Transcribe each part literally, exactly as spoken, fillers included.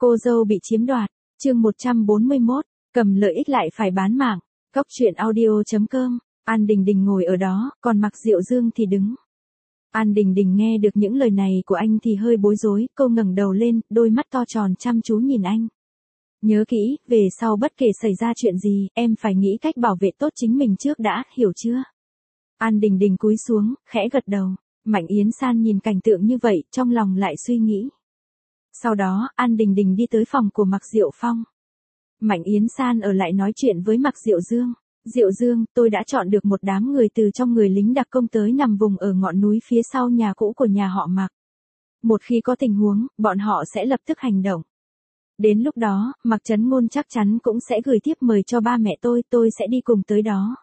Cô dâu bị chiếm đoạt, chương một trăm bốn mươi mốt, cầm lợi ích lại phải bán mạng. Cóc truyện audio chấm com. An Đình Đình ngồi ở đó, còn Mạc Diệu Dương thì đứng. An Đình Đình nghe được những lời này của anh thì hơi bối rối, cô ngẩng đầu lên, đôi mắt to tròn chăm chú nhìn anh. Nhớ kỹ, về sau bất kể xảy ra chuyện gì, em phải nghĩ cách bảo vệ tốt chính mình trước đã, hiểu chưa? An Đình Đình cúi xuống, khẽ gật đầu. Mạnh Yến San nhìn cảnh tượng như vậy, trong lòng lại suy nghĩ. Sau đó, An Đình Đình đi tới phòng của Mạc Diệu Phong. Mạnh Yến San ở lại nói chuyện với Mạc Diệu Dương. Diệu Dương, tôi đã chọn được một đám người từ trong người lính đặc công tới nằm vùng ở ngọn núi phía sau nhà cũ của nhà họ Mạc. Một khi có tình huống, bọn họ sẽ lập tức hành động. Đến lúc đó, Mạc Trấn Ngôn chắc chắn cũng sẽ gửi thiếp mời cho ba mẹ tôi, tôi sẽ đi cùng tới đó.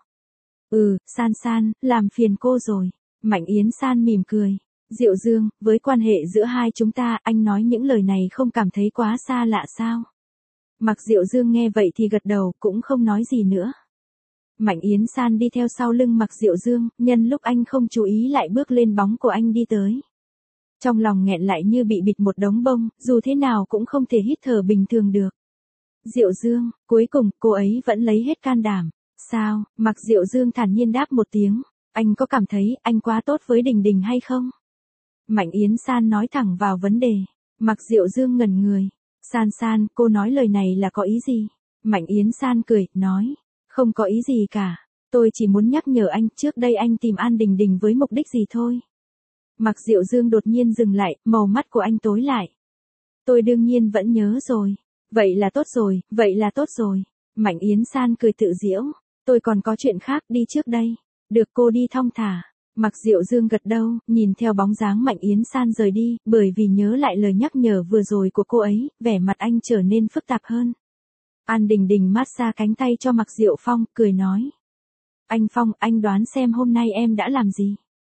Ừ, San San, làm phiền cô rồi. Mạnh Yến San mỉm cười. Diệu Dương, với quan hệ giữa hai chúng ta, anh nói những lời này không cảm thấy quá xa lạ sao? Mạc Diệu Dương nghe vậy thì gật đầu, cũng không nói gì nữa. Mạnh Yến San đi theo sau lưng Mạc Diệu Dương, nhân lúc anh không chú ý lại bước lên bóng của anh đi tới. Trong lòng nghẹn lại như bị bịt một đống bông, dù thế nào cũng không thể hít thở bình thường được. Diệu Dương, cuối cùng, cô ấy vẫn lấy hết can đảm. Sao? Mạc Diệu Dương thản nhiên đáp một tiếng. Anh có cảm thấy anh quá tốt với Đình Đình hay không? Mạnh Yến San nói thẳng vào vấn đề. Mạc Diệu Dương ngẩn người. San San, cô nói lời này là có ý gì? Mạnh Yến San cười, nói. Không có ý gì cả. Tôi chỉ muốn nhắc nhở anh, trước đây anh tìm An Đình Đình với mục đích gì thôi. Mạc Diệu Dương đột nhiên dừng lại, màu mắt của anh tối lại. Tôi đương nhiên vẫn nhớ rồi. Vậy là tốt rồi, vậy là tốt rồi. Mạnh Yến San cười tự giễu. Tôi còn có chuyện khác, đi trước đây. Được, cô đi thong thả. Mạc Diệu Dương gật đầu, nhìn theo bóng dáng Mạnh Yến San rời đi, bởi vì nhớ lại lời nhắc nhở vừa rồi của cô ấy, vẻ mặt anh trở nên phức tạp hơn. An Đình Đình mát xa cánh tay cho Mạc Diệu Phong, cười nói. Anh Phong, anh đoán xem hôm nay em đã làm gì?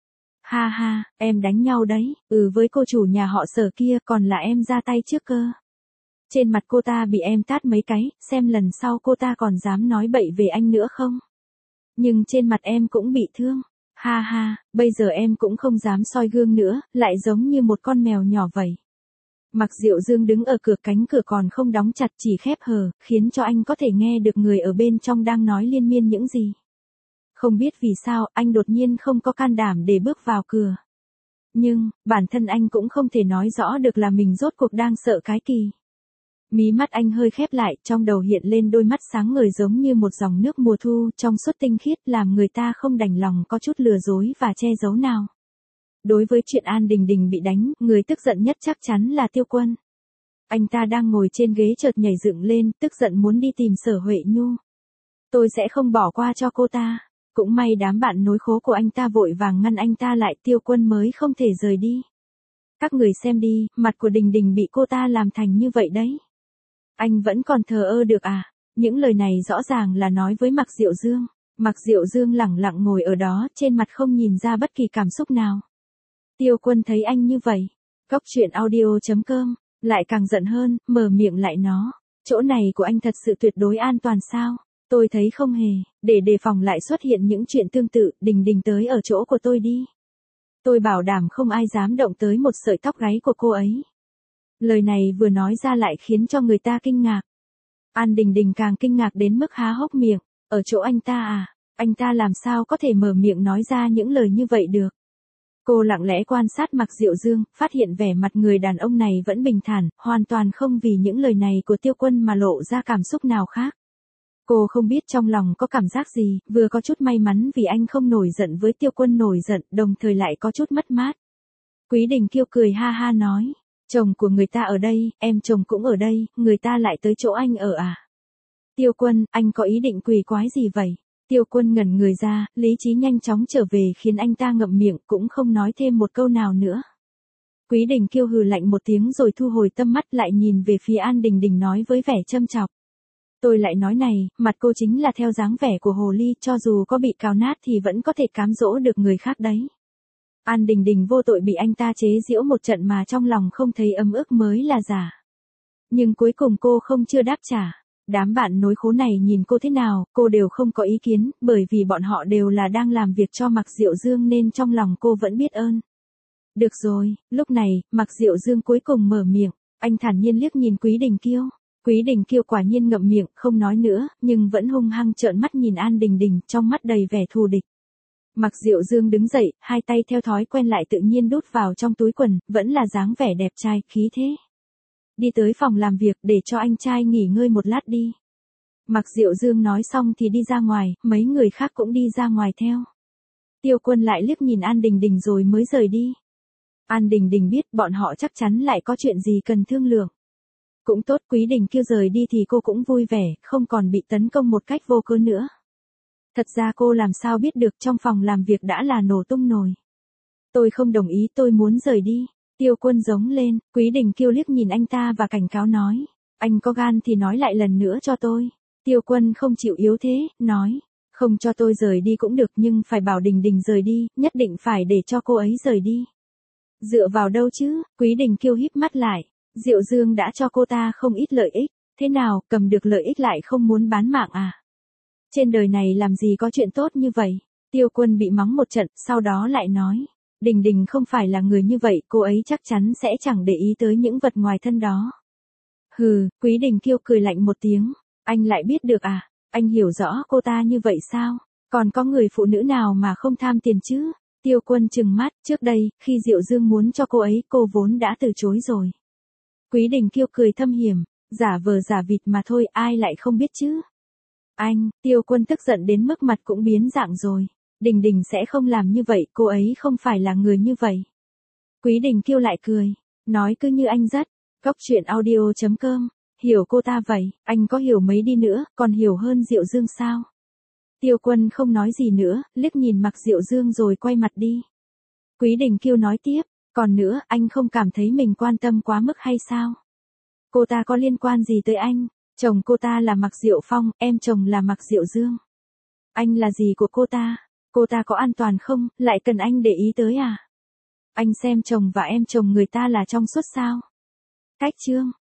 Ha ha, em đánh nhau đấy, ừ với cô chủ nhà họ Sở kia, còn là em ra tay trước cơ. Trên mặt cô ta bị em tát mấy cái, xem lần sau cô ta còn dám nói bậy về anh nữa không? Nhưng trên mặt em cũng bị thương. Ha ha, bây giờ em cũng không dám soi gương nữa, lại giống như một con mèo nhỏ vậy. Mạc Diệu Dương đứng ở cửa, cánh cửa còn không đóng chặt, chỉ khép hờ, khiến cho anh có thể nghe được người ở bên trong đang nói liên miên những gì. Không biết vì sao, anh đột nhiên không có can đảm để bước vào cửa. Nhưng, bản thân anh cũng không thể nói rõ được là mình rốt cuộc đang sợ cái gì. Mí mắt anh hơi khép lại, trong đầu hiện lên đôi mắt sáng ngời giống như một dòng nước mùa thu, trong suốt tinh khiết, làm người ta không đành lòng có chút lừa dối và che giấu nào. Đối với chuyện An Đình Đình bị đánh, người tức giận nhất chắc chắn là Tiêu Quân. Anh ta đang ngồi trên ghế chợt nhảy dựng lên, tức giận muốn đi tìm Sở Huệ Nhu. Tôi sẽ không bỏ qua cho cô ta. Cũng may đám bạn nối khố của anh ta vội vàng ngăn anh ta lại, Tiêu Quân mới không thể rời đi. Các người xem đi, mặt của Đình Đình bị cô ta làm thành như vậy đấy. Anh vẫn còn thờ ơ được à? Những lời này rõ ràng là nói với Mạc Diệu Dương. Mạc Diệu Dương lẳng lặng ngồi ở đó, trên mặt không nhìn ra bất kỳ cảm xúc nào. Tiêu Quân thấy anh như vậy. Cóc truyện audio chấm com, lại càng giận hơn, mở miệng lại nó. Chỗ này của anh thật sự tuyệt đối an toàn sao? Tôi thấy không hề, để đề phòng lại xuất hiện những chuyện tương tự, Đình Đình tới ở chỗ của tôi đi. Tôi bảo đảm không ai dám động tới một sợi tóc gáy của cô ấy. Lời này vừa nói ra lại khiến cho người ta kinh ngạc. An Đình Đình càng kinh ngạc đến mức há hốc miệng. Ở chỗ anh ta à? Anh ta làm sao có thể mở miệng nói ra những lời như vậy được? Cô lặng lẽ quan sát Mạc Diệu Dương, phát hiện vẻ mặt người đàn ông này vẫn bình thản, hoàn toàn không vì những lời này của Tiêu Quân mà lộ ra cảm xúc nào khác. Cô không biết trong lòng có cảm giác gì, vừa có chút may mắn vì anh không nổi giận với Tiêu Quân nổi giận, đồng thời lại có chút mất mát. Quý Đình Kiêu cười ha ha nói. Chồng của người ta ở đây, em chồng cũng ở đây, người ta lại tới chỗ anh ở à? Tiêu Quân, anh có ý định quỷ quái gì vậy? Tiêu Quân ngẩn người ra, lý trí nhanh chóng trở về khiến anh ta ngậm miệng, cũng không nói thêm một câu nào nữa. Quý Đình Kiêu hừ lạnh một tiếng rồi thu hồi tâm mắt lại nhìn về phía An Đình Đình nói với vẻ châm chọc. Tôi lại nói này, mặt cô chính là theo dáng vẻ của hồ ly, cho dù có bị cào nát thì vẫn có thể cám dỗ được người khác đấy. An Đình Đình vô tội bị anh ta chế giễu một trận mà trong lòng không thấy ấm ức mới là giả. Nhưng cuối cùng cô không chưa đáp trả. Đám bạn nối khố này nhìn cô thế nào, cô đều không có ý kiến, bởi vì bọn họ đều là đang làm việc cho Mạc Diệu Dương nên trong lòng cô vẫn biết ơn. Được rồi, lúc này, Mạc Diệu Dương cuối cùng mở miệng. Anh thản nhiên liếc nhìn Quý Đình Kiêu. Quý Đình Kiêu quả nhiên ngậm miệng, không nói nữa, nhưng vẫn hung hăng trợn mắt nhìn An Đình Đình, trong mắt đầy vẻ thù địch. Mạc Diệu Dương đứng dậy, hai tay theo thói quen lại tự nhiên đút vào trong túi quần, vẫn là dáng vẻ đẹp trai, khí thế. Đi tới phòng làm việc để cho anh trai nghỉ ngơi một lát đi. Mạc Diệu Dương nói xong thì đi ra ngoài, mấy người khác cũng đi ra ngoài theo. Tiêu Quân lại liếc nhìn An Đình Đình rồi mới rời đi. An Đình Đình biết bọn họ chắc chắn lại có chuyện gì cần thương lượng. Cũng tốt, Quý Đình Kiêu rời đi thì cô cũng vui vẻ, không còn bị tấn công một cách vô cớ nữa. Thật ra cô làm sao biết được trong phòng làm việc đã là nổ tung nồi. Tôi không đồng ý, tôi muốn rời đi. Tiêu Quân giống lên, Quý Đình Kiêu liếc nhìn anh ta và cảnh cáo nói. Anh có gan thì nói lại lần nữa cho tôi. Tiêu Quân không chịu yếu thế, nói. Không cho tôi rời đi cũng được nhưng phải bảo Đình Đình rời đi, nhất định phải để cho cô ấy rời đi. Dựa vào đâu chứ, Quý Đình Kiêu híp mắt lại. Diệu Dương đã cho cô ta không ít lợi ích, thế nào, cầm được lợi ích lại không muốn bán mạng à? Trên đời này làm gì có chuyện tốt như vậy? Tiêu Quân bị mắng một trận, sau đó lại nói. Đình Đình không phải là người như vậy, cô ấy chắc chắn sẽ chẳng để ý tới những vật ngoài thân đó. Hừ, Quý Đình Kiêu cười lạnh một tiếng. Anh lại biết được à? Anh hiểu rõ cô ta như vậy sao? Còn có người phụ nữ nào mà không tham tiền chứ? Tiêu Quân trừng mắt, trước đây, khi Diệu Dương muốn cho cô ấy, cô vốn đã từ chối rồi. Quý Đình Kiêu cười thâm hiểm, giả vờ giả vịt mà thôi, ai lại không biết chứ? Anh, Tiêu Quân tức giận đến mức mặt cũng biến dạng rồi. Đình Đình sẽ không làm như vậy, cô ấy không phải là người như vậy. Quý Đình Kiêu lại cười, nói cứ như anh rất. Góc truyện audio chấm com, hiểu cô ta vậy, anh có hiểu mấy đi nữa, còn hiểu hơn Diệu Dương sao? Tiêu Quân không nói gì nữa, liếc nhìn Mạc Diệu Dương rồi quay mặt đi. Quý Đình Kiêu nói tiếp, còn nữa, anh không cảm thấy mình quan tâm quá mức hay sao? Cô ta có liên quan gì tới anh? Chồng cô ta là Mạc Diệu Phong, em chồng là Mạc Diệu Dương. Anh là gì của cô ta? Cô ta có an toàn không, lại cần anh để ý tới à? Anh xem chồng và em chồng người ta là trong suốt sao? Cách chương.